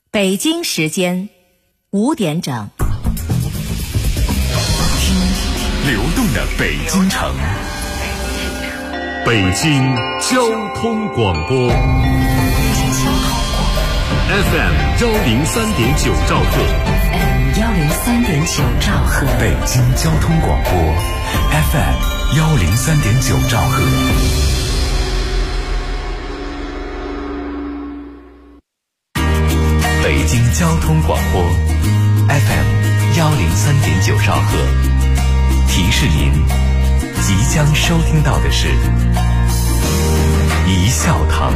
北京时间5点整。 听流动的北京城，北京交通广播 FM 103.9兆赫 103.9兆赫， 北京交通广播 FM 103.9兆赫。北京交通广播 FM 103.9兆赫，提示您即将收听到的是一笑堂。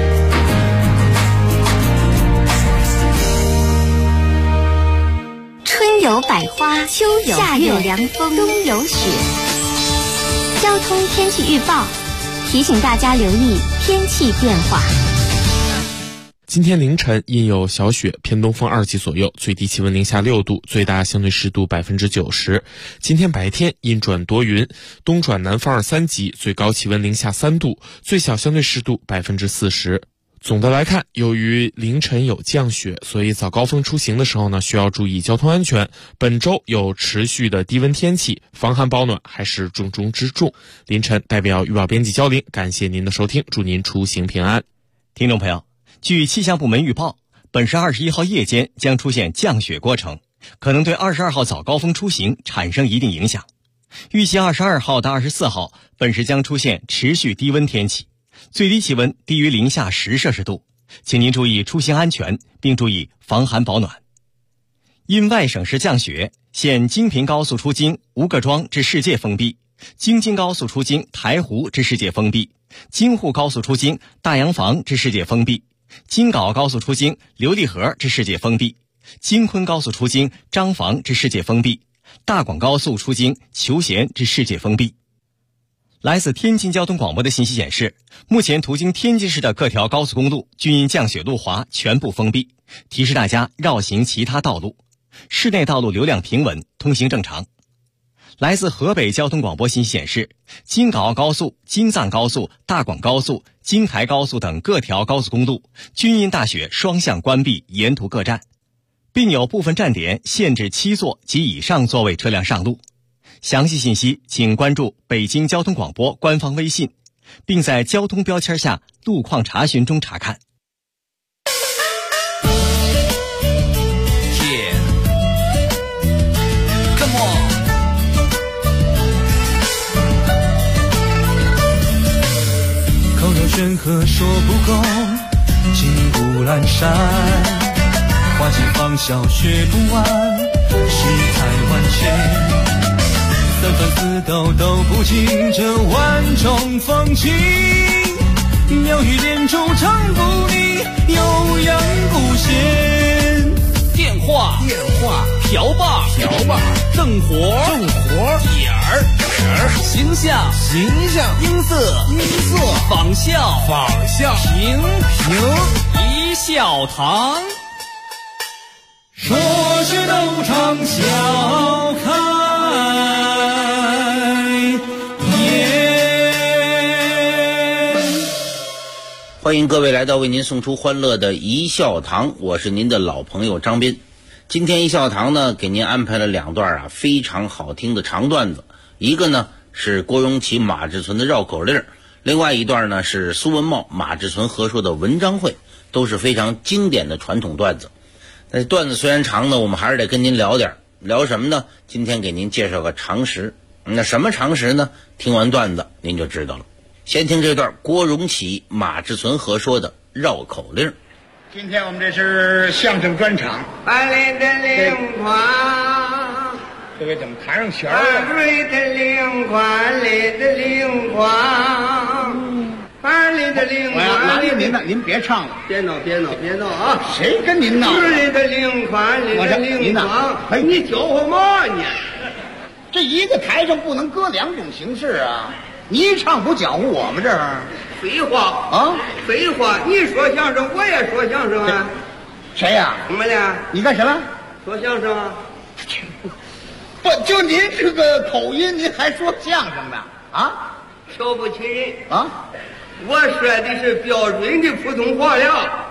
春有百花，秋有夏有凉风，冬有雪。交通天气预报提醒大家留意天气变化。 今天凌晨阴有小雪，偏东风2级左右，最低气温零下6度，最大相对湿度90%。今天白天阴转多云，东转南风2、3级，最高气温零下3度，最小相对湿度40%。总的来看，由于凌晨有降雪，所以早高峰出行的时候呢，需要注意交通安全。本周有持续的低温天气，防寒保暖还是重中之重。凌晨代表预报编辑焦林，感谢您的收听，祝您出行平安。 听众朋友，据气象部门预报，本市21号夜间将出现降雪过程，可能对22号早高峰出行产生一定影响。预计22号到24号，本市将出现持续低温天气，最低气温低于零下10摄氏度，请您注意出行安全，并注意防寒保暖。因外省市降雪，现京平高速出京吴各庄至世界封闭，京津高速出京台湖至世界封闭，京沪高速出京大洋房至世界封闭，京皋高速出京刘立河至世界封闭，京昆高速出京张房至世界封闭，大广高速出京求贤至世界封闭。来自天津交通广播的信息显示，目前途经天津市的各条高速公路均因降雪路滑全部封闭，提示大家绕行其他道路。市内道路流量平稳，通行正常。来自河北交通广播信息显示，京皋高速、京藏高速、大广高速、京台高速等各条高速公路均因大雪双向关闭沿途各站，并有部分站点限制7座及以上座位车辆上路。详细信息请关注北京交通广播官方微信，并在交通标签下路况查询中查看。 口有悬河说不够，金谷阑珊，花季芳笑学不完，世态万千。三番四斗斗不尽这万种风情，妙语连珠唱不腻，悠扬不闲。 电话瓢把正活点儿形象音色仿效评一笑堂， 说学逗唱笑开欢迎各位来到为您送出欢乐的一笑堂，我是您的老朋友张斌。今天一笑堂呢，给您安排了2段非常好听的长段子，一个呢是郭荣启、马志存的绕口令，另外一段呢是苏文茂、马志存合说的文章会，都是非常经典的传统段子。那段子虽然长呢，我们还是得跟您聊点，聊什么呢？今天给您介绍个常识。那什么常识呢？听完段子您就知道了。先听这段郭荣启、马志存合说的绕口令。 今天我们这是相声专场， 百里的灵光， 这位怎么弹上弦了？ 瑞的灵光，里的灵光，百里的灵光。 拿您的，您别唱了， 别闹啊！ 谁跟您闹？ 里的灵光，里的灵光。哎，你搅和嘛你？ 这一个台上不能搁2种形式啊！你一唱不搅和我们这儿？ 废话啊！ 废话！你说相声，我也说相声啊。 谁呀？ 怎么了？ 你干什么？ 说相声啊。 不，就您这个口音，您还说相声呢？啊？ 瞧不起人啊！ 我说的是标准的普通话呀。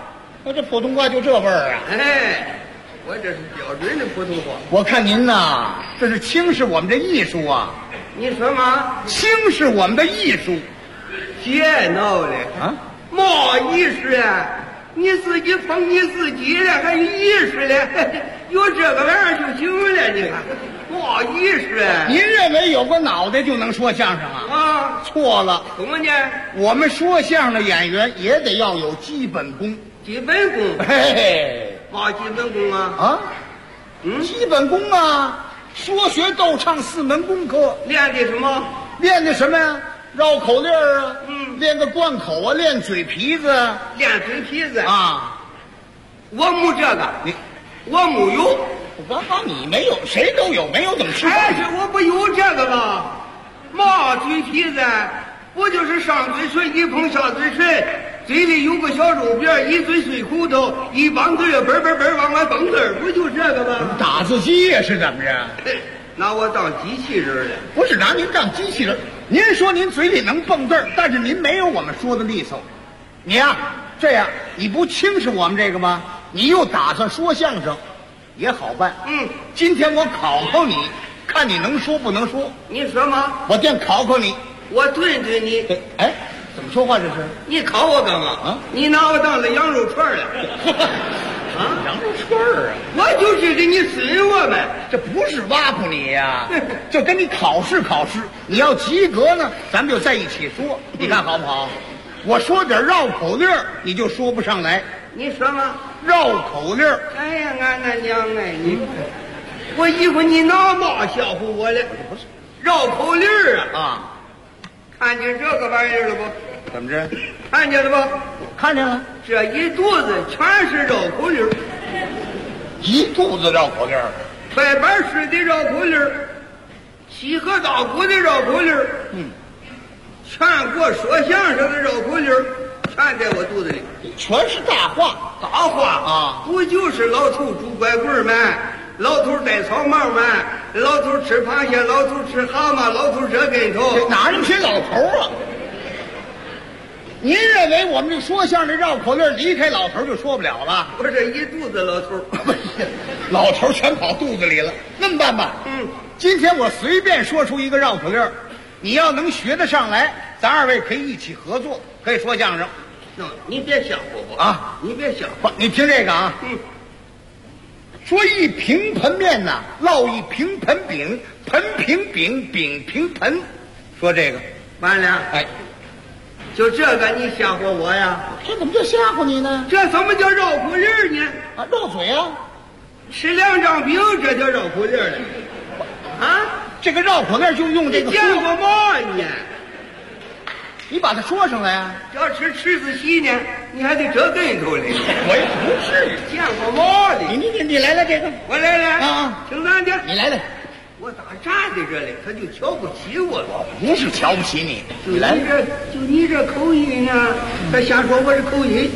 我这普通话就这味儿啊！ 哎，我这是标准的普通话。 我看您呐，这是轻视我们这艺术啊！ 你说嘛？ 轻视我们的艺术别闹了啊！ 嘛艺术呀？你自己捧你自己了，还有艺术了？有这个玩意儿就行了，你看，嘛艺术啊？ 您认为有个脑袋就能说相声啊？ 啊， 错了。 怎么呢？ 我们说相声的演员也得要有基本功。 基本功？ 嘿嘿， 嘛基本功啊？ 啊，基本功啊，说学逗唱4门功课。 练的什么？ 练的什么呀？绕口令啊，练个贯口啊，练嘴皮子啊， 练嘴皮子啊。 我没这个，我没有。 我好，你没有，谁都有，没有怎么吃？ 还是我不有这个吧？嘛嘴皮子，不就是上嘴唇一碰下嘴唇，嘴里有个小肉边，一嘴碎骨头，一帮嘴儿嘣嘣嘣往外蹦字儿，不就这个吗？ 打字机呀，是怎么着？ 拿我当机器人了？ 不是拿您当机器人。您说您嘴里能蹦字儿，但是您没有我们说的利索。你呀，这样你不轻视我们这个吗？你又打算说相声，也好办。今天我考考你，看你能说不能说。 你说嘛？ 我先考考你， 我怼怼你。 哎，怎么说话这是？ 你考我干嘛？啊？你拿我当了羊肉串了？ 啊，羊肉串儿啊！ 我就是给你损我们， 这不是挖苦你呀，就跟你考试考试，你要及格呢，咱们就在一起说，你看好不好？我说点绕口令，你就说不上来。 你说嘛？ 绕口令。 哎呀，俺那娘哎，你，我以为你拿嘛吓唬我了？不是，绕口令啊！看见这个玩意儿了不？ 怎么着？ 看见了不？ 看见了。 这一肚子全是绕口令， 一肚子绕口令， 快板式的绕口令，西河大鼓的绕口令，全国说相声的绕口令，全在我肚子里， 全是大话。 大话啊！不就是老头拄拐棍吗？老头戴草帽吗？老头吃螃蟹，老头吃蛤蟆，老头折跟头， 哪那么些老头啊？您认为我们这说相声绕口令离开老头就说不了了？ 我这一肚子老头， 老头全跑肚子里了。那么办吧，今天我随便说出一个绕口令，你要能学得上来，咱二位可以一起合作，可以说相声。 你别吓唬我啊！你别吓唬， 你听这个啊。说一平盆面呐，烙一平盆饼，盆平饼，饼平盆。说这个完了， 哎。 就这个你吓唬我呀？ 这怎么叫吓唬你呢？ 这怎么叫绕口令呢？ 啊，绕嘴啊！ 吃2张饼，这叫绕口令了。啊， 这个绕口令就用这个。 你见过嘛你？ 你把它说上来啊！ 要吃池子稀呢，你还得折跟头嘞。 我也不至于。 见过嘛的？ 你来这个， 我来了啊！ 听咱的， 你来。 我咋站在这里，他就瞧不起我了？ 不是瞧不起你， 就你这口音呢，他瞎说我这口音。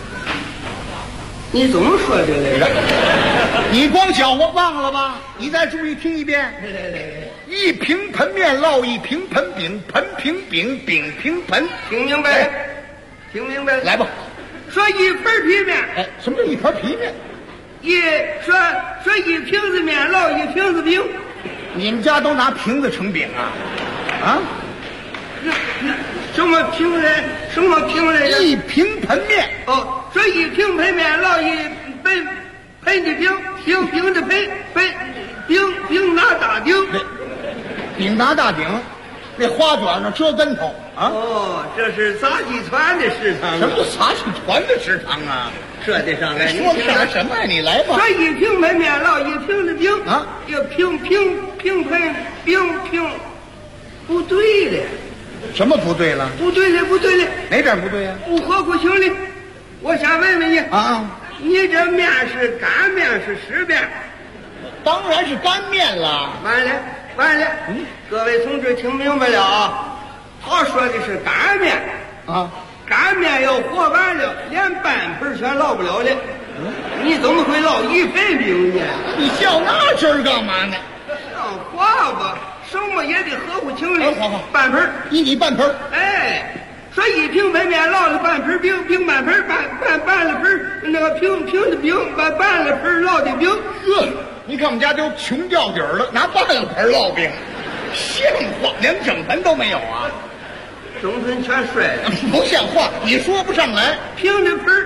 你怎么说的来着？ 你光搅和忘了吧？你再注意听一遍。一平盆面烙一平盆饼，盆平饼，饼平盆。 听明白？听明白？ 来吧。 说一盆皮面。 哎，什么叫一盆皮面？ 说一瓶子面烙一瓶子饼。 你们家都拿瓶子盛饼啊？啊？ 什么瓶来？什么瓶来着？ 一平盆面。 哦，说一平盆面烙一盆的饼，饼的盆，饼拿大饼， 饼拿大饼，那花卷上折跟头啊！ 哦，这是杂技团的食堂。 什么叫杂技团的食堂啊？ 说得上来， 说得上来什么呀？你来吧。 说一平盆面烙一瓶的饼啊， 一平盆饼，不对了。 什么不对了？ 不对了， 哪点不对呀？ 不合乎情理。我想问问你啊， 你这面是干面是湿面？ 当然是干面了。 完了，各位同志听明白了啊？他说的是干面啊。 干面要和完了，连半盆全烙不了了。你怎么会烙一盆饼呢？ 你较那真儿干嘛呢？ 像话吧，什么也得合乎情理。 好， 半盆， 你半盆。 哎， 说一瓶白面烙了半盆冰，冰半盆半了盆，那个平的冰半了盆烙的冰。 呵，你看我们家都穷掉底儿了，拿半了盆烙饼，像话，连整盆都没有啊！ 整盆全摔了， 不像话，你说不上来。 平的盆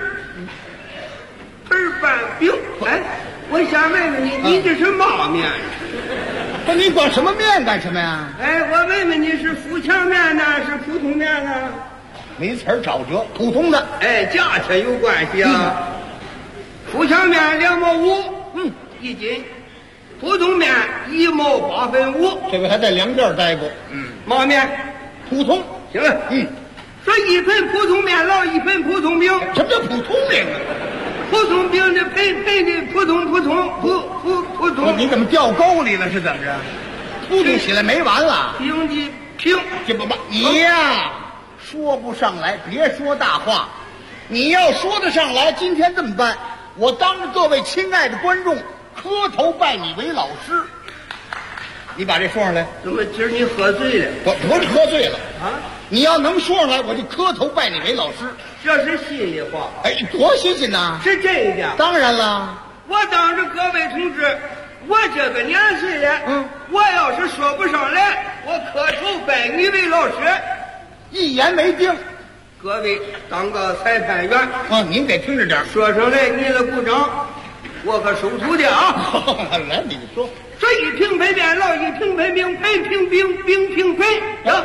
半冰。哎，我想问问你，你这是嘛面？ 不，你管什么面干什么呀？ 哎，我问问你是富强面呢，是普通面呢？ 没词儿找辙，普通的。 哎，价钱有关系啊。富强面2毛5，一斤；普通面1毛8分5。 这回还在粮店待过。 嘛面？ 普通。 行了。说一盆普通面烙一盆普通饼。 什么叫普通饼啊？ 普通饼的盆的普通。 你怎么掉沟里了？是怎么着？突突起来没完了。 平的平。 这不，你呀，说不上来，别说大话。你要说得上来，今天这么办，我当着各位亲爱的观众磕头拜你为老师。你把这说上来。 怎么今儿你喝醉了？ 我不是喝醉了啊！ 你要能说上来，我就磕头拜你为老师。 这是心里话。 哎，多新鲜呐！ 是这样。 当然了， 我当着各位同志，我这个年岁了，我要是说不上来，我磕头拜你为老师， 一言为定。 各位当个裁判员啊，您得听着点， 说上来你了鼓掌，我可收徒弟啊！ 来，你说。 说一瓶白面烙一瓶白冰，盆瓶冰，冰瓶盆。行，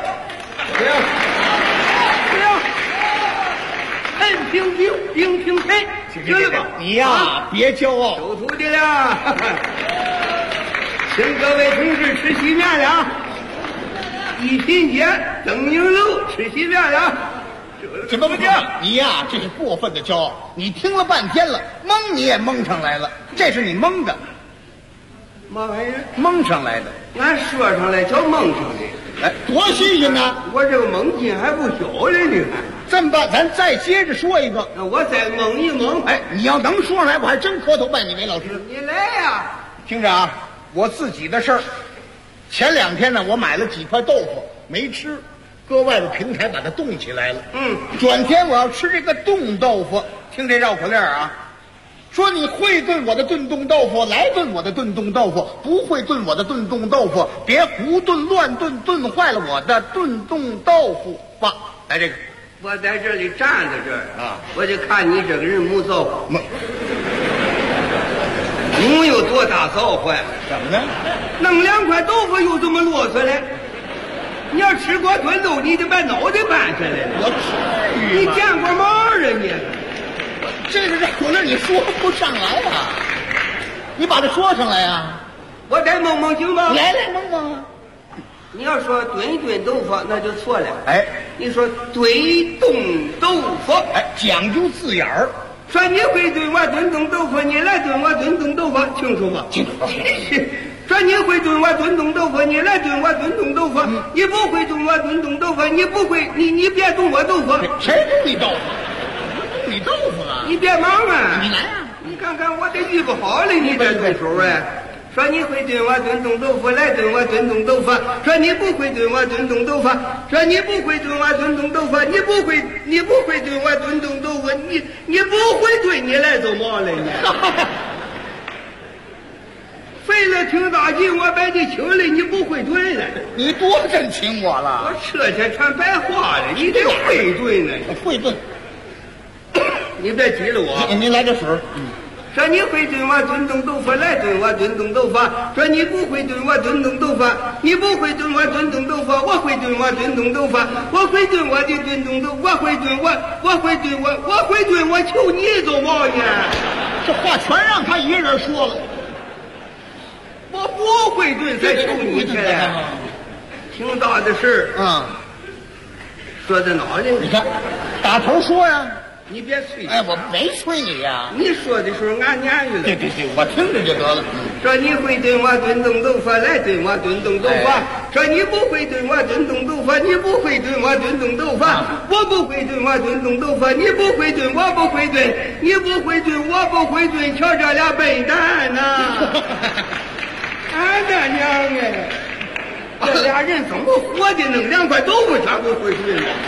盆瓶冰，冰瓶盆，行了吧？ 你呀，别骄傲， 收徒弟了。请各位同志吃席面了。一品街灯影楼吃席面了。 怎么不行？你呀，这是过分的骄傲。你听了半天了，蒙你也蒙上来了，这是你蒙的。 嘛玩意儿？ 蒙上来的。 俺说上来叫蒙上的。 哎，多新鲜呐！ 我这个蒙劲还不小嘞，你看。 这么办，咱再接着说一个。 我再蒙一蒙。 哎，你要能说上来，我还真磕头拜你为老师。 你来呀！ 听着啊，我自己的事儿。前2天呢，我买了几块豆腐没吃，搁外边平台把它冻起来了。转天我要吃这个冻豆腐。听这绕口令啊，说你会炖我的炖冻豆腐，来炖我的炖冻豆腐；不会炖我的炖冻豆腐，别胡炖乱炖，炖坏了我的炖冻豆腐吧。来这个， 我在这里站在这儿啊，我就看你这个人没造化，没有多大造化。 怎么呢？ 弄2块豆腐又这么啰嗦嘞？你要吃过炖豆，你得把脑袋搬下来了。 我至于吗？ 你见过毛人你？ 这个绕口令你说不上来啊！你把它说上来啊！ 我再蒙蒙行吗？ 来蒙蒙。 你要说炖一炖豆腐，那就错了。 哎， 你说炖冻豆腐， 哎，讲究字眼儿。 说你会炖我炖冻豆腐，你来炖我炖冻豆腐，清楚吗？ 清楚。 说你会炖我炖冻豆腐，你来炖我炖冻豆腐。你不会炖我炖冻豆腐，你不会，你别炖我豆腐。 谁炖你豆腐？你豆腐啊！ 你别忙啊！ 你来啊！ 你看看我这预备好了，你这对手哎。说你会炖我炖冻豆腐，来炖我炖冻豆腐。说你不会炖我炖冻豆腐，说你不会炖我炖冻豆腐，你不会炖我炖冻豆腐，你不会炖，你来做嘛了你？费了挺大劲，我把你请来，你不会炖了。 你多真请我了？ 我这些全白话了，你得会炖呢。 会炖。 你别急了我。 你来点水。 说你会炖我炖冻豆腐，来炖我炖冻豆腐。说你不会炖我炖冻豆腐，你不会炖我炖冻豆腐，我会炖我炖冻豆腐，我会炖我的炖冻豆腐，我会炖我求你做嘛呢？ 这话全让他一个人说了。 我不会炖才求你去了。挺大的事儿。说在哪里？ 你看，打头说呀。 你别催。 哎，我没催你呀。 你说的时候俺年语了。 对，我听着就得了。 说你会炖我炖冻豆腐，来炖我炖冻豆腐。说你不会炖我炖冻豆腐，你不会炖我炖冻豆腐。我不会炖我炖冻豆腐，你不会炖，我不会炖，你不会炖，我不会炖，瞧这俩笨蛋呐！俺的娘哎！这俩人怎么活的？弄2块豆腐全不会炖呢？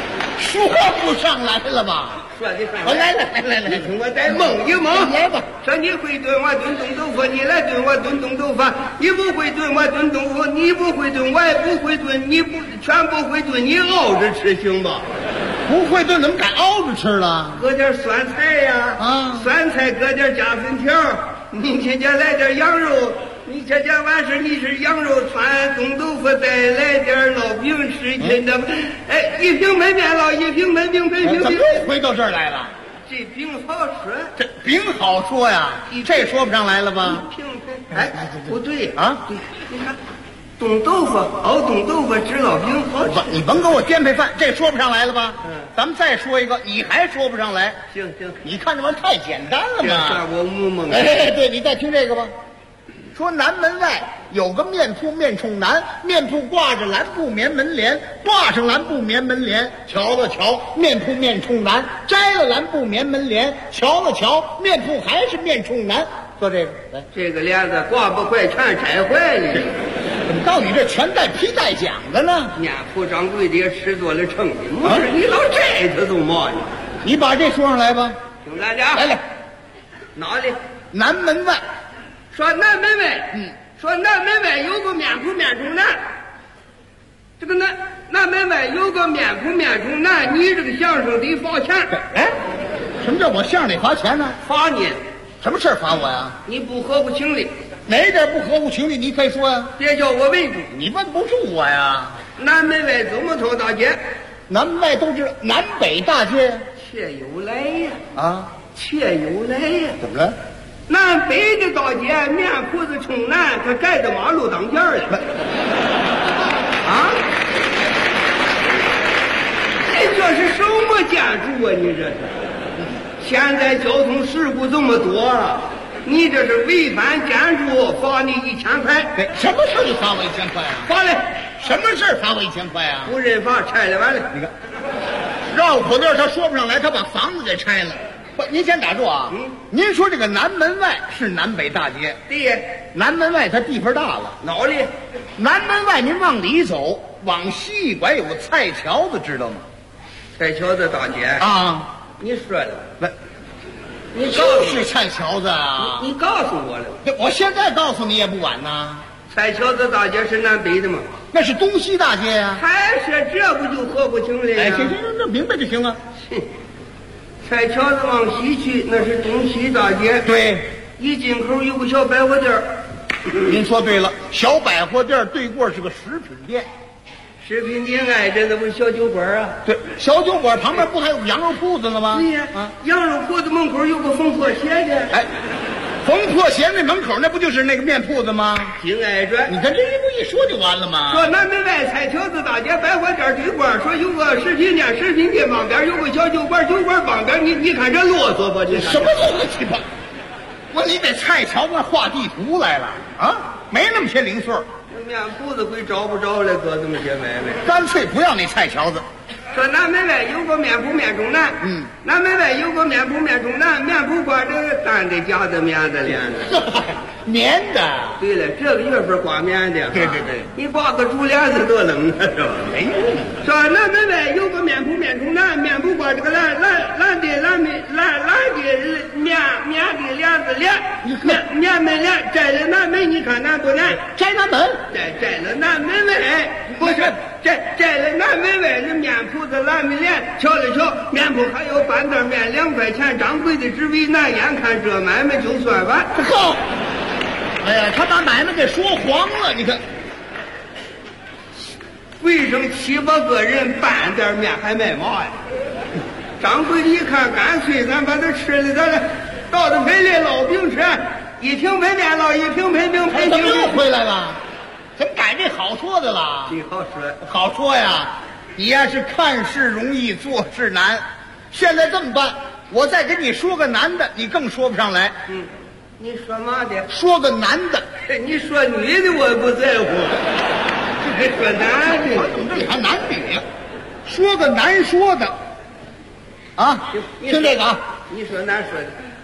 说不上来了吧？ 说得上来， 你听我再蒙一蒙。 来吧。 说你会炖我炖冻豆腐，你来炖我炖冻豆腐。你不会炖我炖豆腐，你不会炖我也不会炖，你不全不会炖，你熬着吃行吧？ 不会炖怎么敢熬着吃了？ 搁点酸菜呀，酸菜搁点加粉条。明天家来点羊肉，你这完事你是羊肉串冻豆腐，再来点烙饼10斤的。哎，一瓶焖面了，一瓶焖饼， 怎么又回到这儿来了？ 这饼好说， 这饼好说呀，这说不上来了吧？ 哎，不对啊，对，你看，冻豆腐熬冻豆腐吃烙饼好吃。 你甭给我颠配饭，这说不上来了吧？咱们再说一个，你还说不上来。 行， 你看这玩意太简单了嘛。 我蒙。 哎，对，你再听这个吧。说南门外有个面铺，面冲南，面铺挂着蓝布棉门帘，挂上蓝布棉门帘，瞧了瞧，面铺面冲南，摘了蓝布棉门帘，瞧了瞧，面铺还是面冲南。说这个，来， 这个帘子挂不坏，全摘坏了。 怎么到你这全带皮带奖的呢？ 面铺掌柜的也吃多了撑的，不是你老摘他都嘛呢？ 你把这说上来吧。 听大家来， 哪里？ 南门外。 说南门外，说南门外有个面铺面冲南，这个南门外有个面铺面冲南，你这个相声得罚钱。 哎，什么叫我相声得罚钱呢？ 罚你， 什么事罚我呀？ 你不合乎情理。 哪点不合乎情理？你可以说呀。 别叫我问住， 你问不住我呀。 南门外怎么条大街？ 南门外都知道，南北大街呀。 且有来呀！ 啊， 且有来呀！ 怎么了？ 南北的大街，面铺子冲南，它盖在马路当间了。啊！这是什么建筑啊？你这是？现在交通事故这么多，你这是违反建筑，罚你1000块。 对，什么事就罚我1000块啊？ 罚了。 什么事罚我1000块啊？ 不认罚，拆了完了。 你看，绕口令他说不上来，他把房子给拆了。不，您先打住啊！您说这个南门外是南北大街， 对， 南门外它地方大了。 哪里？ 南门外您往里走，往西一拐有个菜桥子，知道吗？ 菜桥子大街啊！ 你说的， 不， 你就是菜桥子啊！ 你告诉我了， 我现在告诉你也不晚呐。 菜桥子大街是南北的吗？ 那是东西大街呀。 还是这不就合乎情理？ 哎，行，这明白就行了。 菜桥子往西去，那是东西大街。 对， 一进口有个小百货店。 您说对了，小百货店对过是个食品店。 食品店挨着那不是小酒馆啊？ 对，小酒馆旁边不还有羊肉铺子呢吗？ 对呀，羊肉铺子门口有个缝破鞋的。 哎，缝破鞋那门口那不就是那个面铺子吗？ 紧挨着。 你看这不一说就完了吗？ 说南门外菜桥子大街百货店对过，说有个食品店，食品店旁边有个小酒馆，酒馆旁边你看这啰嗦吧？你什么乱七八？你在菜桥那画地图来了啊？没那么些零碎。 面铺子会找不着了，搁这么些买卖， 干脆不要那菜桥子。 说南门外有个面铺面冲南，南门外有个面铺面冲南，面铺挂着单的假的棉的帘子， 棉的。 对了，这个月份挂棉的， 对， 你挂个竹帘子多冷啊，是吧？ 没用。 说南门外有个面铺面冲南，面铺挂这个蓝的棉的帘子帘，棉门帘摘了南门，你看难不难？ 摘南门， 摘了南门外，不是摘了南门外的面铺子蓝门帘，瞧了瞧，面铺还有半袋面2块钱，掌柜的只为难，眼看这买卖就算完。 好，哎呀，他把买卖给说黄了，你看。 为什么7、8个人半袋面还卖嘛呀？掌柜的一看，干脆咱把它吃了，咱倒着赔来烙饼吃，一瓶焖面烙，一瓶焖饼， 怎么又回来了？怎么改这好说的了？ 这好说， 好说呀！你呀是看事容易，做事难。现在这么办，我再给你说个男的，你更说不上来。 你说嘛的？ 说个男的。 你说女的我不在乎，还说男的， 我怎么这里还男女呀？说个难说的。啊，听这个啊！ 你说难说的。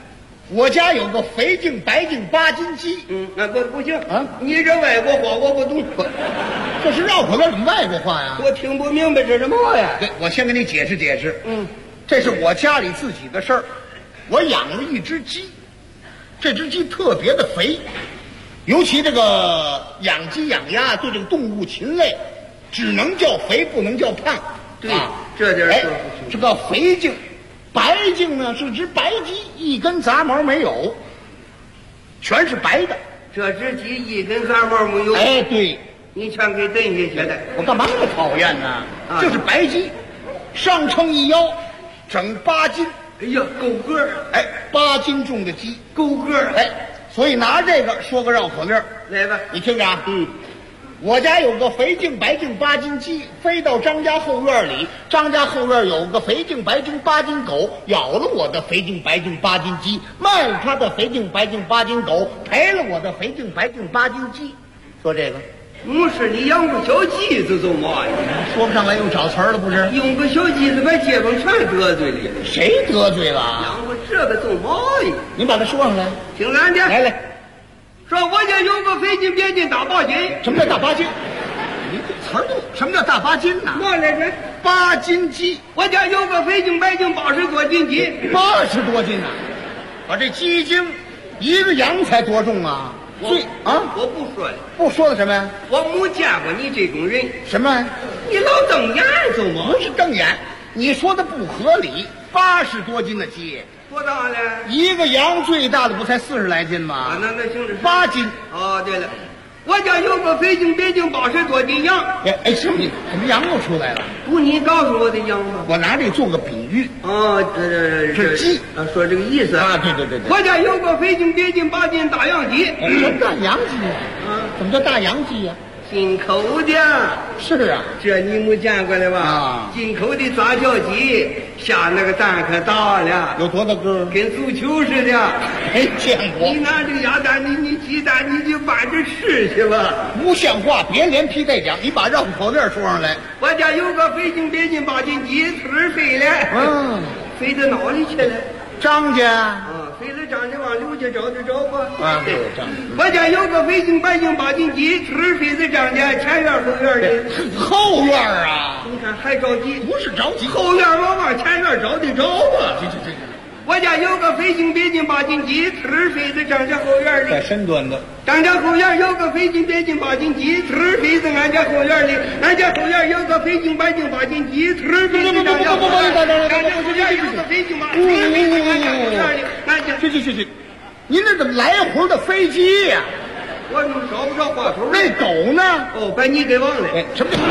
我家有个肥净白净8斤鸡。 那不行啊！你这外国话我不懂。 这是绕口令，怎么外国话呀？ 我听不明白这是嘛呀？ 对，我先给你解释解释。这是我家里自己的事儿。我养了一只鸡，这只鸡特别的肥，尤其这个养鸡养鸭对这个动物禽类，只能叫肥，不能叫胖。 对，这点说不清。 这个肥净，白净呢是只白鸡，一根杂毛没有，全是白的。 这只鸡一根杂毛没有。 哎，对， 你全给蹬下去了。 我干嘛那么讨厌呢？就是白鸡，上称一腰，整8斤。 哎呀，够个儿！ 哎，8斤重的鸡， 够个儿！ 哎，所以拿这个说个绕口令， 来吧， 你听着啊。我家有个肥净白净8斤鸡，飞到张家后院里。张家后院有个肥净白净8斤狗，咬了我的肥净白净8斤鸡，卖了他的肥净白净8斤狗，赔了我的肥净白净8斤鸡。说这个。 不是你养个小鸡子做嘛呀？ 说不上来又找词儿了，不是？ 养个小鸡子把街坊全得罪了。 谁得罪了？ 养个这个做嘛呀？ 你把它说上来， 听咱的。 来， 说我家有个肥净白净大8斤。 什么叫大8斤？你这词儿都什么叫大8斤呢？ 嘛来着 ？8斤鸡。 我家有个肥净白净80多斤鸡。 80多斤啊！我这鸡精一个羊才多重啊？ 我不说了。 不说了什么呀？ 我没见过你这种人。 什么？ 你老瞪眼走吗？ 不是瞪眼，你说的不合理。80多斤的鸡， 多大了？ 一个羊最大的不才40来斤吗？ 那行了。 8斤。 哦，对了，我家有个肥净白净80多斤羊。 哎，什么羊又出来了？ 不，你告诉我的羊吗？ 我拿这做个比喻。 这鸡啊，说这个意思啊。对。 我家有个肥净白净8斤大洋鸡。 什么大洋鸡啊？怎么叫大洋鸡呀？ 进口的。 是啊， 这你没见过了吧？ 啊， 进口的杂交鸡，下那个蛋可大了， 有多大个？ 跟足球似的。 没见过。 你拿这个鸭蛋，你鸡蛋，你就搬着吃去吧。 不像话，别连批带讲，你把绕口令说上来。 我家有个肥净白净8斤鸡，呲儿飞了。飞到哪里去了？ 张家。 飞了张家往刘家找吧。 对，张家。 我家有个肥净白净8斤鸡，呲儿飞在张家前院后院里。 后院啊？ 你看还着急？ 不是着急， 后院往前院找得着啊。 这。 我家有个肥净白净8斤鸡，呲儿飞在张家后院里。 在深蹲的。 张家后院有个肥净白净8斤鸡，呲儿飞在俺家后院里。俺家后院有个肥净白净8斤鸡，呲儿飞在张家后院里。俺家后院有个肥净8斤鸡，呲儿飞在俺家后院里。俺家去，您这怎么来回的飞机呀？ 我找不着话头。 那狗呢？ 哦，把你给忘了。 什么？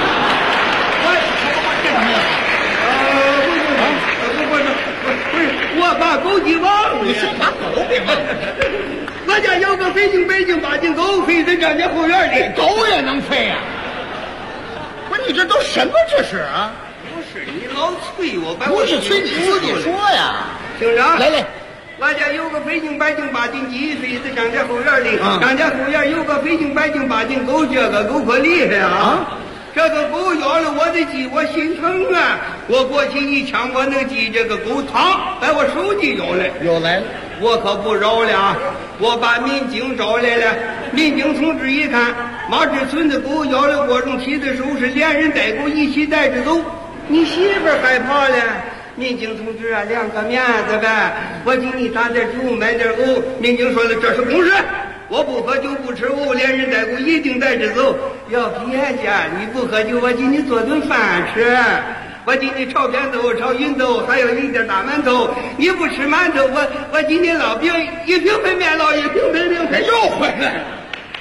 我把狗给忘了。 你是把狗给忘了？ 我家有个肥净白净8斤狗，飞在张家后院里。 狗也能飞呀？不是你这都什么这是啊？ 不是你老催我， 不是催你自己说呀。 听着， 来。 我家有个肥净白净8斤鸡，飞在张家后院里。张家后院有个肥净白净8斤狗，这个狗可厉害啊！这个狗咬了我的鸡，我心疼啊！我过去一抢我那个鸡，这个狗把我手机咬了。 又来了， 我可不饶了啊！我把民警找来了。民警同志一看，马志村的狗咬了郭仲奇的手，是连人带狗一起带着走。你媳妇害怕了。民警同志啊，亮个面子呗！我给你打点酒，买点藕。民警说了，这是公事，我不喝酒不吃藕，连人带狗一定带着走。要别家，你不喝酒，我给你做顿饭吃。我给你炒扁豆、炒芸豆，还有一点大馒头。你不吃馒头，我给你烙饼，1瓶粉面烙1瓶粉饼。 又回来了。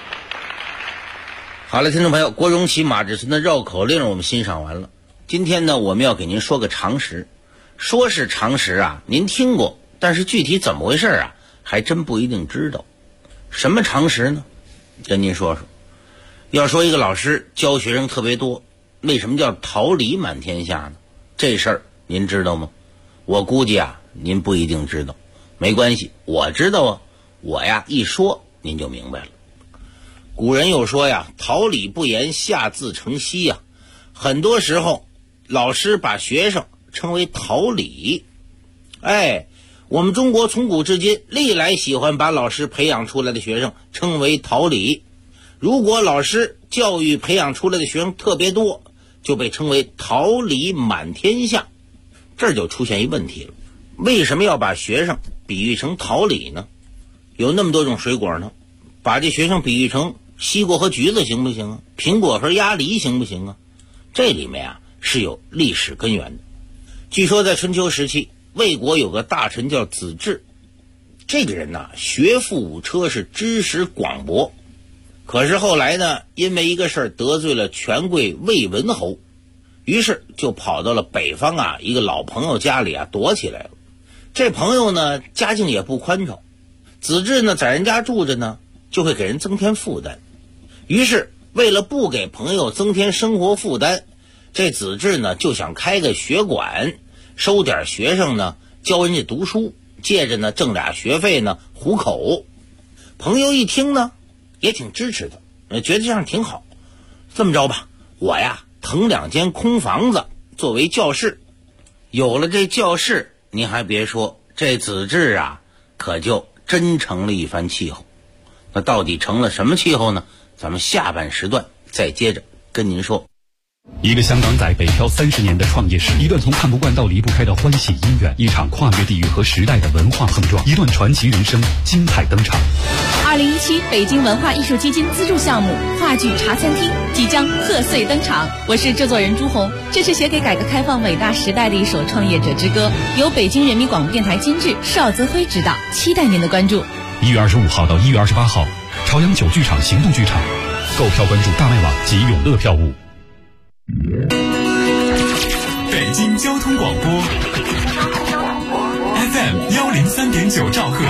好了，听众朋友，郭荣奇、马志村的绕口令我们欣赏完了。今天呢，我们要给您说个常识。说是常识啊，您听过，但是具体怎么回事啊，还真不一定知道。什么常识呢？跟您说说。要说一个老师教学生特别多，为什么叫桃李满天下呢？这事儿您知道吗？我估计啊，您不一定知道。没关系，我知道啊，我呀一说您就明白了。古人有说呀，桃李不言，下自成蹊呀。很多时候，老师把学生称为桃李。哎， 我们中国从古至今历来喜欢把老师培养出来的学生称为桃李。如果老师教育培养出来的学生特别多，就被称为桃李满天下。这就出现一问题了，为什么要把学生比喻成桃李呢？有那么多种水果呢，把这学生比喻成西瓜和橘子行不行啊？苹果和鸭梨行不行啊？这里面啊是有历史根源的。据说在春秋时期，魏国有个大臣叫子至，这个人呢学富五车，是知识广博。可是后来呢，因为一个事儿得罪了权贵魏文侯，于是就跑到了北方啊一个老朋友家里啊躲起来了。这朋友呢家境也不宽敞，子至呢在人家住着呢就会给人增添负担。于是为了不给朋友增添生活负担，这子至呢就想开个学馆，收点学生呢教人家读书，借着呢挣俩学费呢糊口。朋友一听呢也挺支持的，觉得这样挺好。这么着吧，我呀腾2间空房子作为教室。有了这教室，您还别说，这子至啊可就真成了一番气候。那到底成了什么气候呢？咱们下半时段再接着跟您说。 一个香港仔北漂30年的创业史，一段从看不惯到离不开的欢喜姻缘，一场跨越地域和时代的文化碰撞，一段传奇人生精彩登场。 2017北京文化艺术基金资助项目话剧茶餐厅即将贺岁登场，我是制作人朱红。这是写给改革开放伟大时代的一首创业者之歌，由北京人民广播电台监制，邵泽辉执导，期待您的关注。 1月25号到1月28号，朝阳9剧场行动剧场，购票关注大麦网及永乐票务。 北京交通广播 FM 103.9兆赫，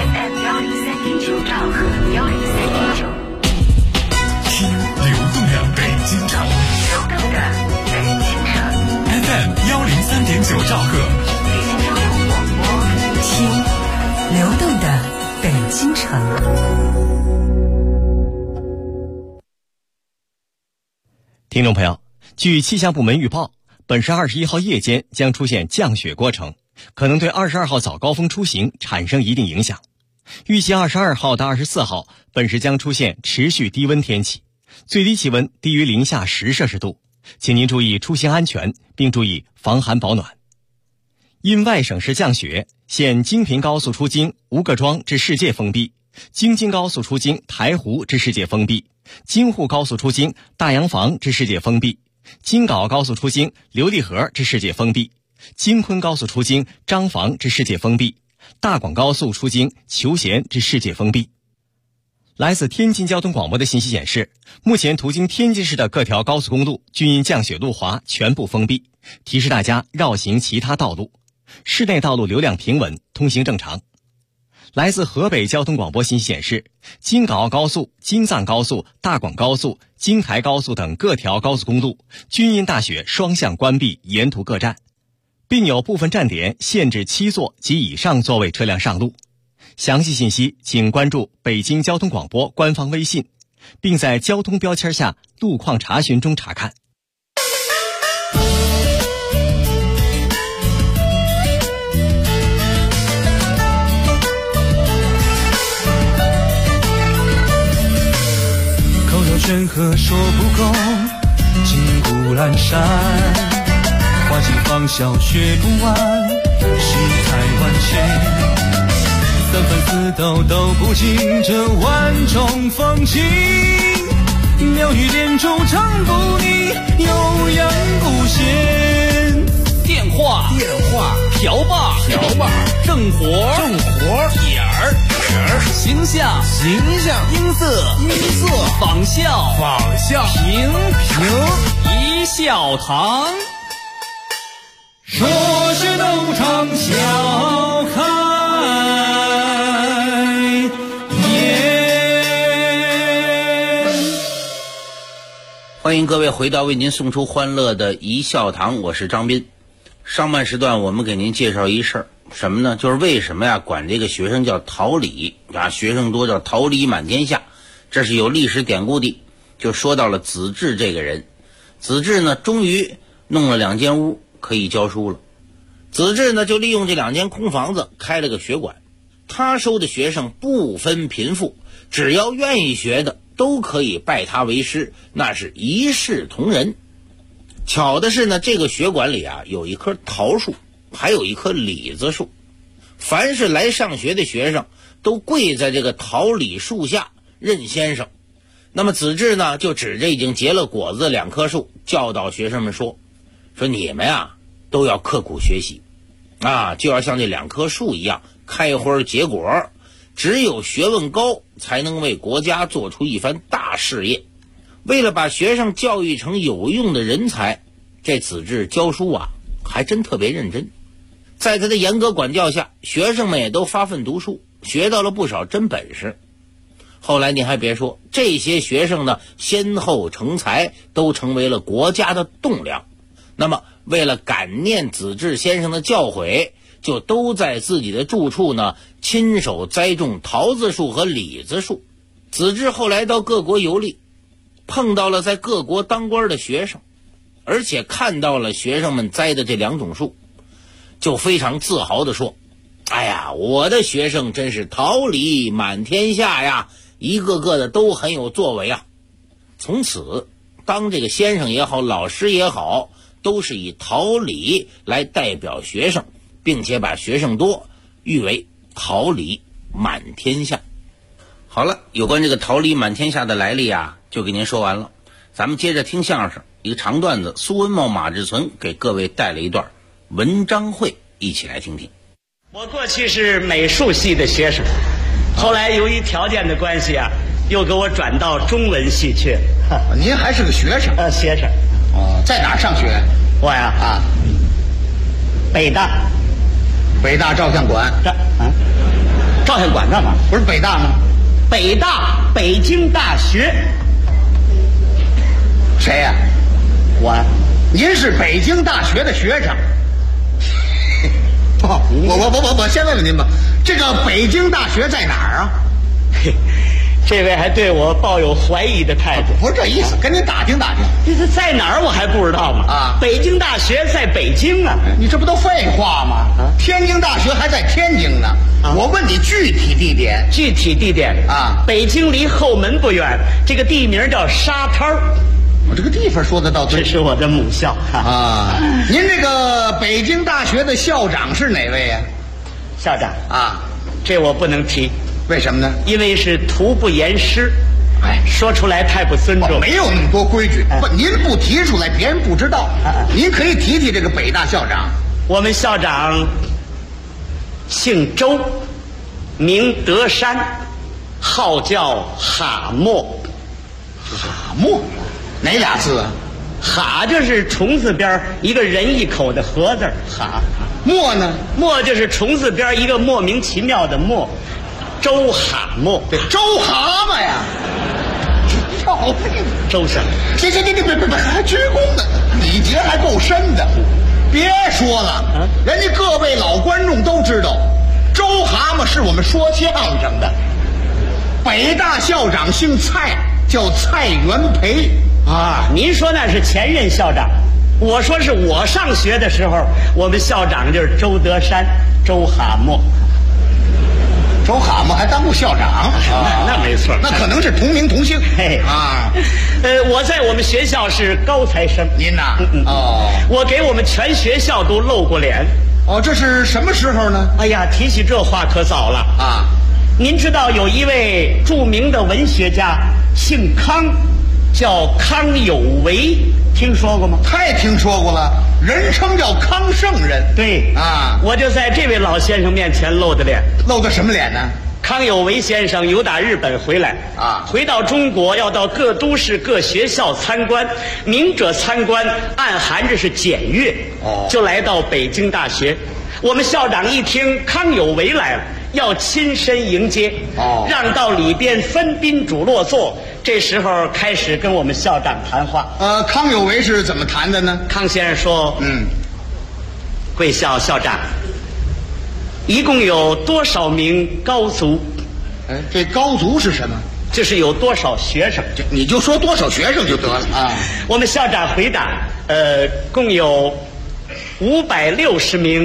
听流动的北京城，FM 103.9兆赫， 听流动的北京城。 听众朋友，据气象部门预报，本市21号夜间将出现降雪过程，可能对22号早高峰出行产生一定影响。预计22号到24号，本市将出现持续低温天气，最低气温低于零下10摄氏度，请您注意出行安全，并注意防寒保暖。因外省市降雪，现京平高速出京吴各庄至世界封闭，京津高速出京台湖至世界封闭，京沪高速出京大洋房至世界封闭，京皋高速出京琉璃河至世界封闭，京昆高速出京张房至世界封闭，大广高速出京求贤至世界封闭。来自天津交通广播的信息显示，目前途经天津市的各条高速公路均因降雪路滑全部封闭，提示大家绕行其他道路。市内道路流量平稳，通行正常。来自河北交通广播信息显示，京皋高速、京藏高速、大广高速、京台高速等各条高速公路均因大雪双向关闭沿途各站，并有部分站点限制7座及以上座位车辆上路。详细信息请关注北京交通广播官方微信，并在交通标签下路况查询中查看。 山河说不够，金谷阑珊，花季芳笑学不完，世态万千，三番四斗都不尽这万种风情，妙语连珠唱不腻，悠扬不闲。 电话瓢把正活点儿形象音色仿效平一笑堂， 说是斗场笑开颜。 欢迎各位回到为您送出欢乐的一笑堂，我是张斌。上半时段我们给您介绍一事儿，什么呢？就是为什么呀管这个学生叫桃李啊，学生多叫桃李满天下，这是有历史典故的。就说到了子至这个人，子至呢终于弄了2间屋可以教书了。 子志呢就利用这2间空房子开了个学馆，他收的学生不分贫富，只要愿意学的都可以拜他为师，那是一视同仁。巧的是呢，这个学馆里啊有一棵桃树，还有一棵李子树，凡是来上学的学生都跪在这个桃李树下认先生。那么子志呢就指着已经结了果子的2棵树，教导学生们说你们啊都要刻苦学习啊，就要像这2棵树一样开花结果，只有学问高才能为国家做出一番大事业。为了把学生教育成有用的人才，这子志教书啊还真特别认真。在他的严格管教下，学生们也都发奋读书，学到了不少真本事。后来你还别说，这些学生呢先后成才，都成为了国家的栋梁。那么为了感念子志先生的教诲，就都在自己的住处呢亲手栽种桃子树和李子树。子志后来到各国游历，碰到了在各国当官的学生，而且看到了学生们栽的这2种树，就非常自豪地说，哎呀，我的学生真是桃李满天下呀，一个个的都很有作为啊。从此当这个先生也好，老师也好，都是以桃李来代表学生，并且把学生多誉为桃李满天下。好了，有关这个桃李满天下的来历啊就给您说完了。咱们接着听相声，一个长段子，苏文茂、马志存给各位带了一段文章会，一起来听听。 我过去是美术系的学生，后来由于条件的关系啊，又给我转到中文系去。 您还是个学生？ 学生。 哦，在哪儿上学？ 我呀北大。 北大照相馆。 照相馆干嘛？ 不是北大吗？ 北大，北京大学。 谁呀？ 我。 您是北京大学的学生。我先问问您吧，这个北京大学在哪儿啊？ 这位还对我抱有怀疑的态度。 不是这意思，跟您打听打听。 这在哪儿我还不知道吗？北京大学在北京啊。 你这不都废话吗？天津大学还在天津呢。我问你具体地点。 具体地点啊，北京离后门不远，这个地名叫沙滩儿。 我这个地方说得到对。 这是我的母校啊。您这个北京大学的校长是哪位呀？ 校长啊， 这我不能提。 为什么呢？ 因为是徒不言师，说出来太不尊重。 没有那么多规矩。您不提出来，别人不知道。您可以提提这个北大校长。 我们校长姓周，名德山，号叫哈默。 哈默，哪俩字啊？ 哈就是虫字边一个人一口的禾字，哈。 默呢？ 默就是虫字边一个莫名其妙的默。周哈默， 对，周蛤蟆呀，要命！ 周生， 别，还鞠躬呢，礼节还够深的。别说了，人家各位老观众都知道，周蛤蟆是我们说相声的。北大校长姓蔡，叫蔡元培啊。您说那是前任校长，我说是我上学的时候，我们校长就是周德山，周哈默。 周蛤蟆还当过校长那没错， 那可能是同名同姓啊。 我在我们学校是高材生。 您呐？ 我给我们全学校都露过脸。 这是什么时候呢？ 哎呀，提起这话可早了啊！您知道有一位著名的文学家，姓康，叫康有为，听说过吗？ 太听说过了，人称叫康圣人。 对啊，我就在这位老先生面前露的脸。 露的什么脸呢？ 康有为先生由打日本回来啊，回到中国要到各都市各学校参观，明者参观，暗含着是检阅。就来到北京大学。我们校长一听康有为来了，要亲身迎接，让到里边分宾主落座。这时候开始跟我们校长谈话。 康有为是怎么谈的呢？ 康先生说：“贵校校长，一共有多少名高足？” 这高足是什么？ 就是有多少学生。 你就说多少学生就得了啊。 我们校长回答：共有560名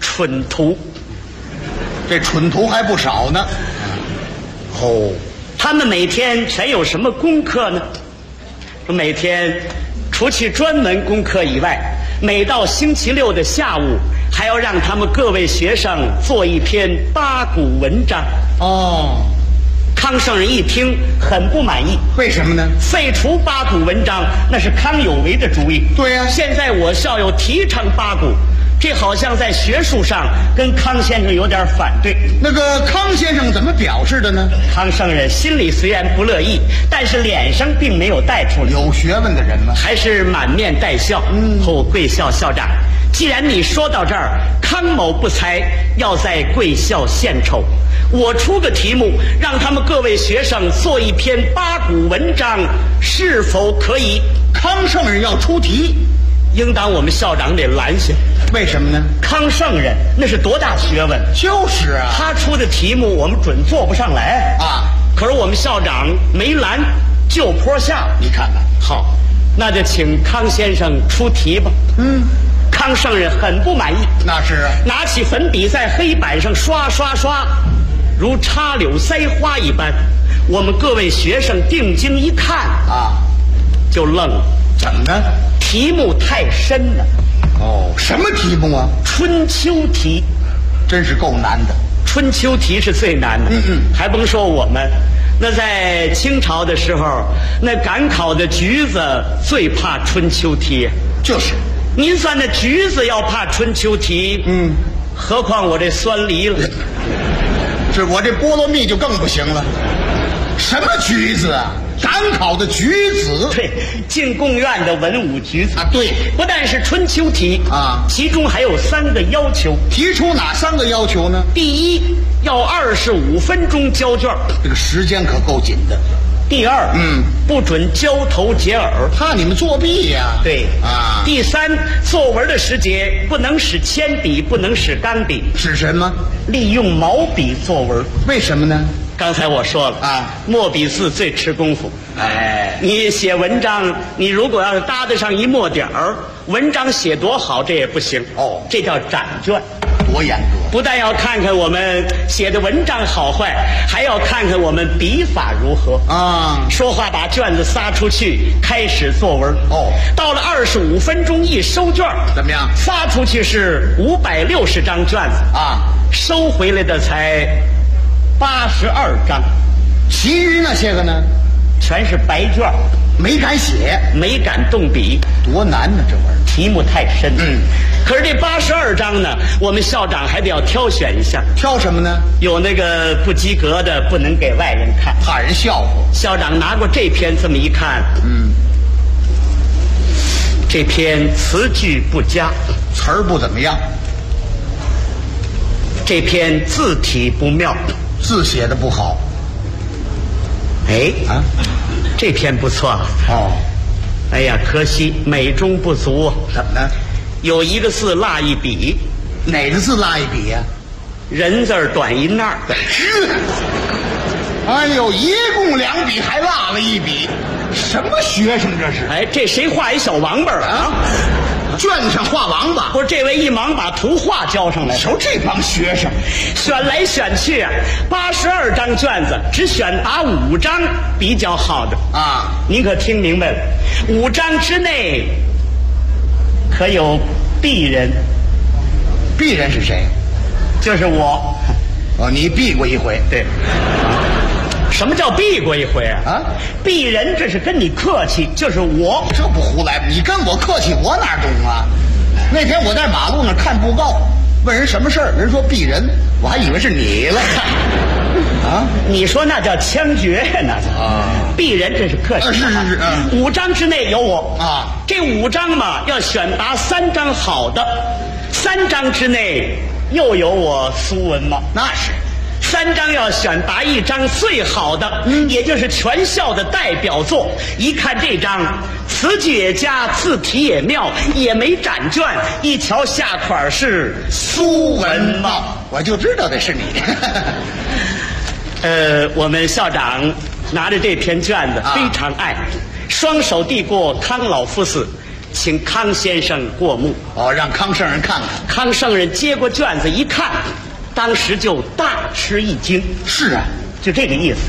蠢徒。 这蠢徒还不少呢。 哦，他们每天全有什么功课呢？每天除去专门功课以外，每到星期六的下午，还要让他们各位学生做一篇八股文章。 哦， 康圣人一听很不满意。 为什么呢？ 废除八股文章那是康有为的主意。 对呀， 现在我校又提倡八股，这好像在学术上跟康先生有点反对。 那个康先生怎么表示的呢？ 康圣人心里虽然不乐意，但是脸上并没有带出来。 有学问的人嘛， 还是满面带笑。贵校校长，既然你说到这儿，康某不才要在贵校献丑，我出个题目，让他们各位学生做一篇八股文章，是否可以？ 康圣人要出题， 应当我们校长得拦下。 为什么呢？ 康圣人那是多大学问？ 就是啊， 他出的题目我们准做不上来啊。 可是我们校长没拦，就坡下。 你看看， 好，那就请康先生出题吧。康圣人很不满意， 那是拿起粉笔在黑板上刷刷刷，如插柳塞花一般。我们各位学生定睛一看啊， 就愣了。 怎么呢？ 题目太深了。 哦，什么题目啊？ 春秋题， 真是够难的。 春秋题是最难的。还甭说我们，那在清朝的时候，那赶考的橘子最怕春秋题。 就是， 您算那橘子要怕春秋题，何况我这酸梨了。 是我这菠萝蜜就更不行了。什么橘子啊？赶考的橘子。 对，进贡院的文武举子啊。对， 不但是春秋题啊， 其中还有3个要求。 提出哪3个要求呢？ 第一，要25分钟交卷， 这个时间可够紧的。 第二，不准交头接耳， 怕你们作弊呀。 对啊。 第三，作文的时节不能使铅笔，不能使钢笔， 使什么？ 利用毛笔作文。 为什么呢？ 刚才我说了啊， 墨笔字最吃功夫。 哎， 你写文章，你如果要是搭得上一墨点儿，文章写多好这也不行。 哦， 这叫展卷， 多严格！ 不但要看看我们写的文章好坏，还要看看我们笔法如何啊。 说话把卷子撒出去，开始作文。 哦， 到了25分钟一收卷， 怎么样？ 发出去是560张卷子啊， 收回来的才82张， 其余那些个呢， 全是白卷， 没敢写， 没敢动笔， 多难呢！这玩意儿题目太深。可是这82张呢，我们校长还得要挑选一下。 挑什么呢？ 有那个不及格的，不能给外人看， 怕人笑话。 校长拿过这篇，这么一看，这篇词句不佳， 词儿不怎么样。 这篇字体不妙， 字写的不好。 哎啊，这篇不错哦。 哎呀，可惜美中不足。 怎么呢？ 有一个字落一笔。 哪个字落一笔呀？ 人字短一捺。 哎呦，一共2笔，还落了1笔，什么学生这是？ 哎，这谁画一小王八啊？ 卷子上画王八。 不是，这位一忙把图画交上来。 瞧这帮学生， 选来选去啊，82张卷子只选拔5张比较好的啊。 您可听明白了？5张之内可有鄙人。 鄙人是谁？ 就是我。 哦，你避过一回。 对。什么叫避过一回啊？啊，鄙人这是跟你客气，就是我。 这不胡来，你跟我客气，我哪懂啊？那天我在马路上看布告，问人什么事儿，人说鄙人，我还以为是你了。啊， 你说那叫枪决呀，那啊，鄙人这是客气。 是 5张之内有我啊， 这5张嘛，要选拔3张好的，3张之内又有我苏文茂， 那是。 3张要选拔1张最好的，也就是全校的代表作。一看这张，词句也佳，字体也妙，也没展卷。一瞧下款是苏文茂， 我就知道的是你。 我们校长拿着这篇卷子非常爱，双手递过康老夫子， 请康先生过目。 让康圣人看看。 康圣人接过卷子一看，当时就大吃一惊。 是啊， 就这个意思。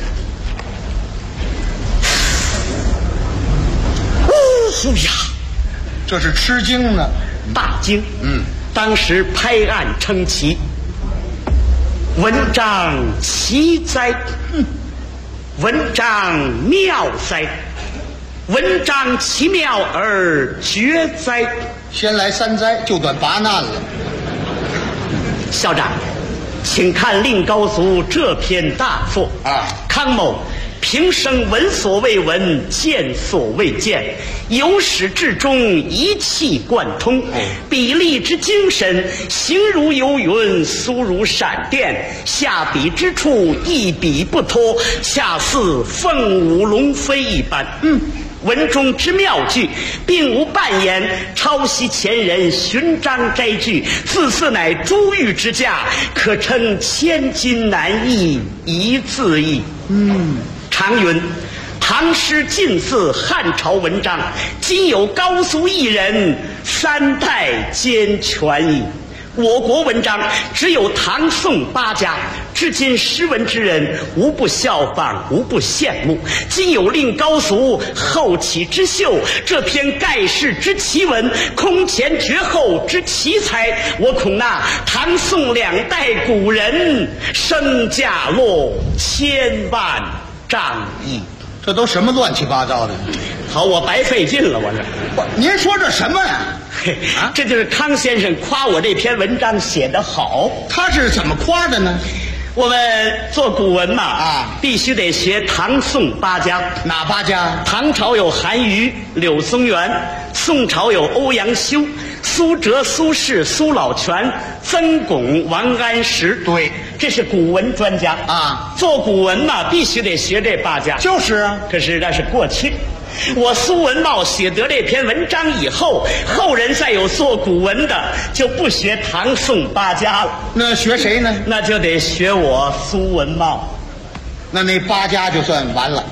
哎呀， 这是吃惊呢， 大惊。当时拍案称奇，文章奇哉，文章妙哉，文章奇妙而绝哉。 先来三哉，就短8难了。 校长，请看令高足这篇大作康某平生闻所未闻，见所未见，由始至终一气贯通，笔力之精神，行如游云，苏如闪电，下笔之处一笔不脱，恰似凤舞龙飞一般。文中之妙句，并无半言，抄袭前人，寻章摘句，字字乃珠玉之价，可称千金难易，一字易。常云唐诗近似汉朝文章，今有高足一人，3代兼全矣。我国文章只有唐宋8家，至今诗文之人无不效仿，无不羡慕。今有令高足后起之秀，这篇盖世之奇文，空前绝后之奇才，我恐那唐宋2代古人身价落千万丈矣。 这都什么乱七八糟的？ 好，我白费劲了，我这。 您说这什么呀？ 这就是康先生夸我这篇文章写得好。 他是怎么夸的呢？ 我们做古文嘛，必须得学唐宋8家。 哪8家？ 唐朝有韩愈、柳宗元，宋朝有欧阳修、苏辙、苏轼、苏老泉、曾巩、王安石。 对， 这是古文专家做古文嘛，必须得学这8家。 就是啊， 可是那是过去。我苏文茂写得这篇文章以后，后人再有做古文的，就不学唐宋8家了。 那学谁呢？ 那就得学我苏文茂。 那8家就算完了。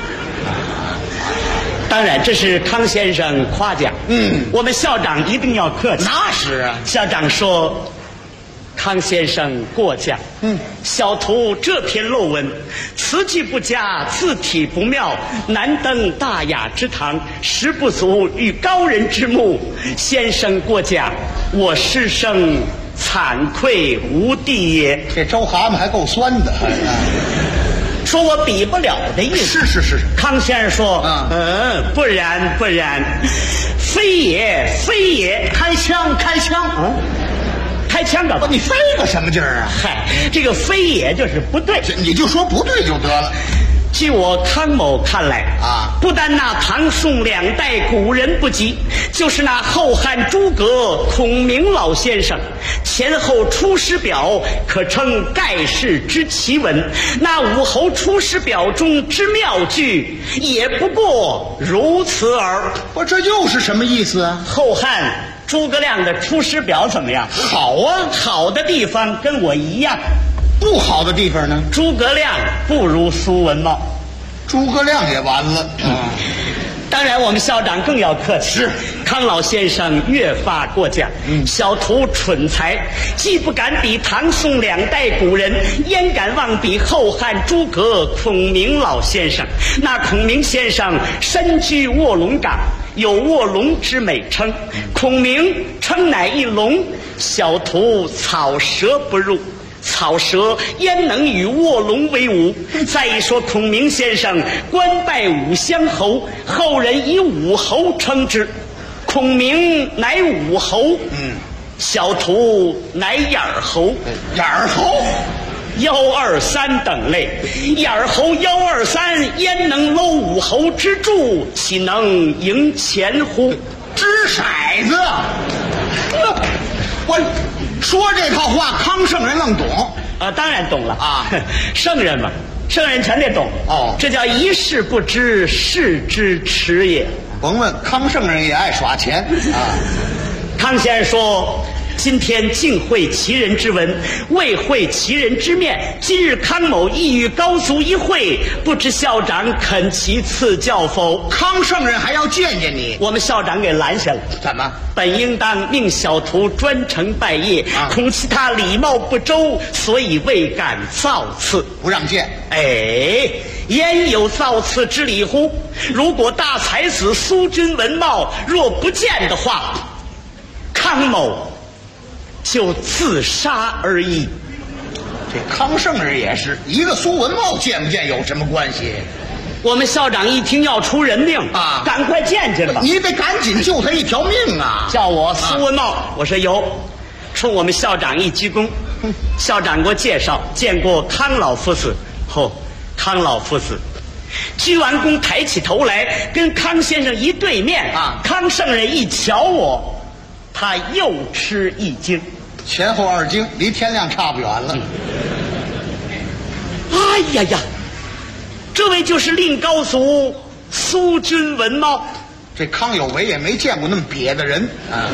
当然，这是康先生夸奖。我们校长一定要客气。 那是啊， 校长说。康先生过奖。小徒这篇陋文，词句不佳，字体不妙，难登大雅之堂，实不足与高人之目。先生过奖，我师生惭愧无地也。 这周蛤蟆还够酸的。 说我比不了的意思。 是。 康先生说，不然，非也， 开枪。 开枪干嘛？ 你飞个什么劲儿啊？ 嗨，这个非也就是不对， 你就说不对就得了。 据我康某看来不但那唐宋2代古人不及，就是那后汉诸葛孔明老先生前后出师表，可称盖世之奇文。那武侯出师表中之妙句，也不过如此耳。 这又是什么意思啊？ 后汉诸葛亮的出师表怎么样？ 好啊， 好的地方跟我一样， 不好的地方呢？ 诸葛亮不如苏文茂。 诸葛亮也完了。 当然我们校长更要客气。康老先生越发过奖。小徒蠢才，既不敢比唐宋2代古人，焉敢妄比后汉诸葛孔明老先生。那孔明先生身居卧龙岗，有卧龙之美称，孔明称乃一龙，小徒草蛇不入，草蛇焉能与卧龙为伍？再一说孔明先生官拜武乡侯，后人以武侯称之，孔明乃武侯，小徒乃眼儿侯。 眼儿侯 123等类，眼儿侯123焉能搂武侯之柱，岂能赢钱乎？ 掷骰子。我说这套话，康圣人愣懂当然懂了圣人嘛，圣人全得懂这叫一事不知，是之耻也。 甭问，康圣人也爱耍钱康先生说， 今天竟会其人之文，未会其人之面。今日康某意欲高足一会，不知校长肯其赐教否？ 康圣人还要见见你， 我们校长给拦下了。 怎么？ 本应当命小徒专程拜谒，恐其他礼貌不周，所以未敢造次， 不让见。 哎，焉有造次之理乎？如果大才子苏君文茂若不见的话，康某就自杀而已。 这康圣人也是一个苏文茂，见不见有什么关系？ 我们校长一听要出人命啊，赶快见见吧！ 你得赶紧救他一条命啊！ 叫我苏文茂，我说有。冲我们校长一鞠躬，校长给我介绍见过康老夫子。康老夫子鞠完躬，抬起头来，跟康先生一对面啊。康圣人一瞧我，他又吃一惊， 前后2惊，离天亮差不远了。 哎呀呀！这位就是令高祖苏君文茂。 这康有为也没见过那么瘪的人啊！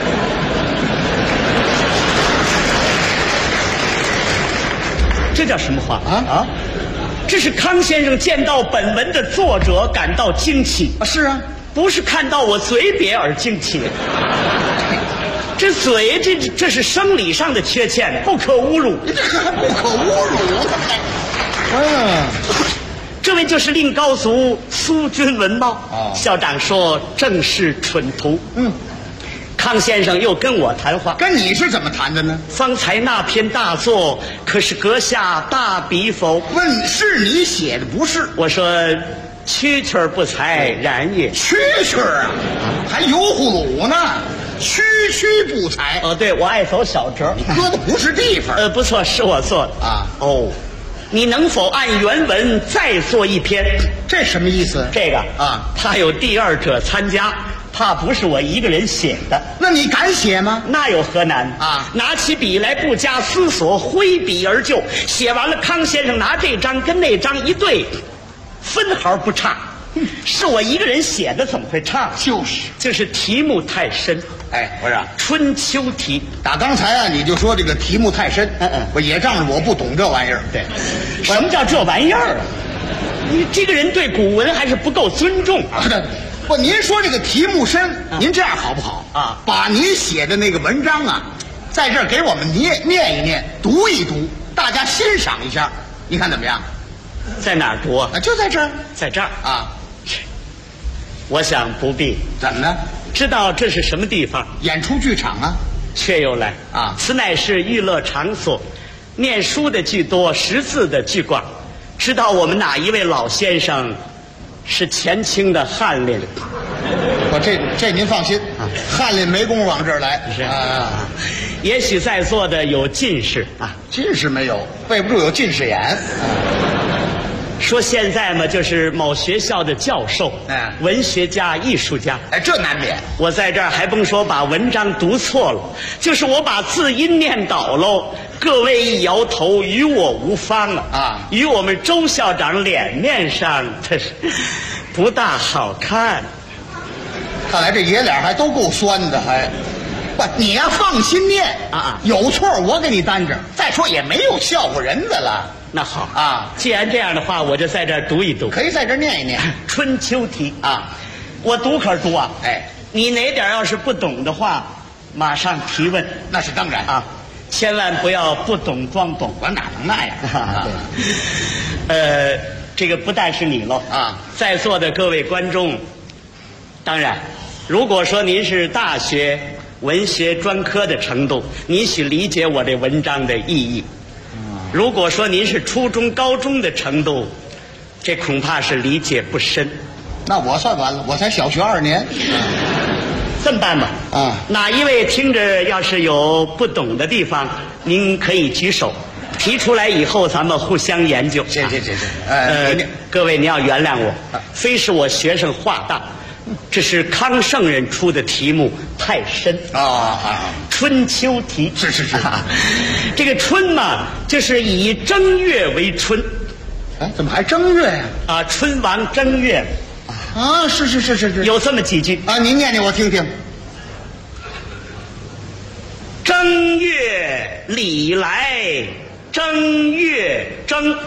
这叫什么话啊？这是康先生见到本文的作者感到惊奇啊！是啊， 不是看到我嘴瘪而惊奇。这嘴，这是生理上的缺陷，不可侮辱。 这还不可侮辱？ 这位就是令高祖苏君文茂。校长说正是蠢徒。康先生又跟我谈话， 跟你是怎么谈的呢？ 方才那篇大作可是阁下大笔否？ 问是你写的不是？ 我说蛐蛐不才，然也。 蛐蛐啊，还油葫芦呢。区不才。 对，我爱走小折， 你搁的不是地方。 不错，是我做的啊。你能否按原文再做一篇？ 这什么意思？ 这个啊，怕有第二者参加，怕不是我一个人写的。 那你敢写吗？ 那有何难啊？拿起笔来，不加思索，挥笔而就。写完了，康先生拿这张跟那张一对，分毫不差。是我一个人写的，怎么会差？就是题目太深。 哎，不是春秋题。 打刚才啊，你就说这个题目太深。我也仗着我不懂这玩意儿。 对，什么叫这玩意儿啊？你这个人对古文还是不够尊重啊！ 不，您说这个题目深，您这样好不好啊？把您写的那个文章啊，在这儿给我们念一念，读一读，大家欣赏一下，你看怎么样？ 在哪儿读啊？ 就在这儿， 在这儿啊。 我想不必。 怎么呢？ 知道这是什么地方？ 演出剧场啊。 却又来啊！此乃是娱乐场所，念书的居多，识字的居广。知道我们哪一位老先生是前清的翰林？ 这您放心啊，翰林没工夫往这儿来。 是啊，也许在座的有进士啊， 进士没有，背不住有近视眼。 说现在嘛，就是某学校的教授，文学家、艺术家， 这难免。 我在这儿还甭说把文章读错了，就是我把字音念倒喽，各位一摇头，与我无方啊！与我们周校长脸面上，他是不大好看。 看来这爷俩还都够酸的，还不你呀放心念啊，有错我给你担着。再说也没有笑话人的了。 那好啊，既然这样的话，我就在这儿读一读。 可以在这儿念一念春秋题啊，我读可是读啊。 哎， 你哪点要是不懂的话，马上提问。 那是当然啊，千万不要不懂装懂。 我哪能那样啊？ 这个不但是你喽啊， 在座的各位观众，当然，如果说您是大学文学专科的程度，您许理解我这文章的意义。如果说您是初中、高中的程度，这恐怕是理解不深。 那我算完了，我才小学2年。 这么办吧，哪一位听着要是有不懂的地方，您可以举手，提出来以后咱们互相研究。 谢。 各位您要原谅我，非是我学生话大，这是康圣人出的题目太深啊。 春秋题是这个春嘛，就是以正月为春。 哎，怎么还正月呀？ 啊，春王正月。 啊，是，有这么几句啊，您念念我听听。 正月里来正月正。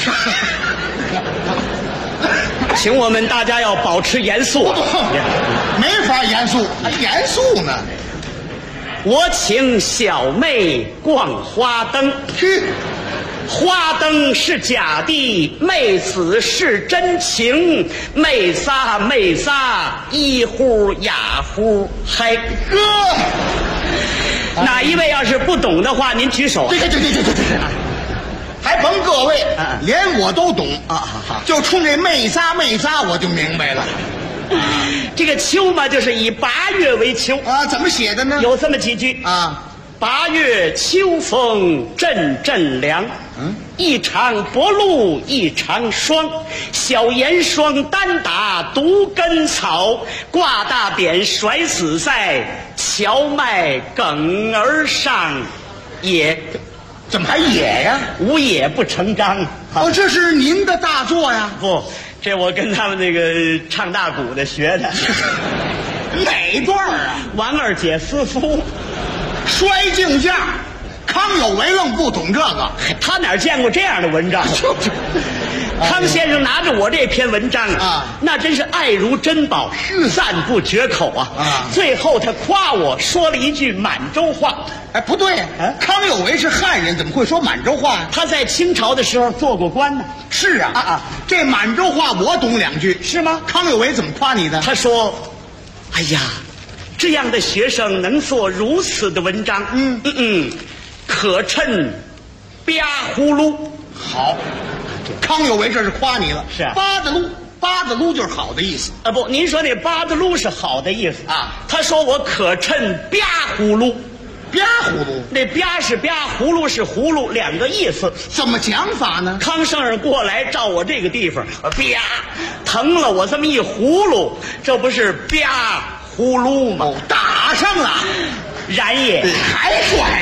请我们大家要保持严肃啊！ 没法严肃，还严肃呢。 我请小妹逛花灯，花灯是假的，妹子是真情，妹仨一呼哑呼嗨。 哥， 哪一位要是不懂的话，您举手。 对，还甭各位，连我都懂啊！就冲这妹仨我就明白了。 这个秋嘛，就是以8月为秋啊。怎么写的呢？ 有这么几句啊 ：8月秋风阵阵凉，一场薄露一场霜，小严霜单打独根草，挂大扁甩死在荞麦梗儿上也。 怎么还野呀？ 无野不成章。 哦，这是您的大作呀？ 不，这我跟他们那个唱大鼓的学的。 哪段啊？ 王二姐私夫， 摔镜架。康有为愣不懂这个， 他哪见过这样的文章？康先生拿着我这篇文章啊，那真是爱如珍宝，赞不绝口啊！最后他夸我说了一句满洲话。 哎，不对，康有为是汉人，怎么会说满洲话呀？ 他在清朝的时候做过官呢。 是啊，这满洲话我懂2句， 是吗？ 康有为怎么夸你的？ 他说：“哎呀，这样的学生能做如此的文章，可称吧呼噜。” 好，康有为这是夸你了。 是啊， 八子撸就是好的意思啊。不，您说那八子撸是好的意思啊？他说我可称吧呼噜。 吧呼噜， 那吧是吧，葫芦是葫芦，2个意思。 怎么讲法呢？ 康圣人过来照我这个地方，吧，疼了我这么一葫芦，这不是吧呼噜吗？ 打上了， 然也。 还摔。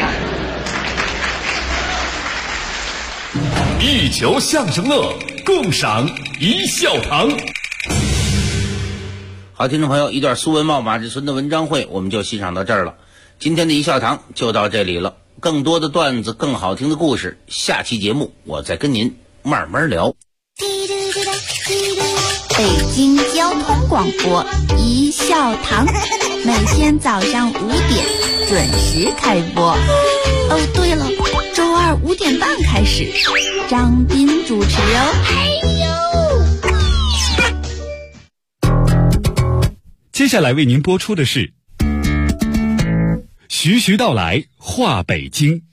一球相声乐，共赏一笑堂。 好，听众朋友，一段苏文茂、马志存的文章会，我们就欣赏到这儿了。今天的一笑堂就到这里了，更多的段子，更好听的故事，下期节目我再跟您慢慢聊。 北京交通广播一笑堂，每天早上5点准时开播。哦，对了，周2 5点半开始，张斌主持哦。 接下来为您播出的是徐徐道来话北京。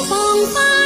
风帆。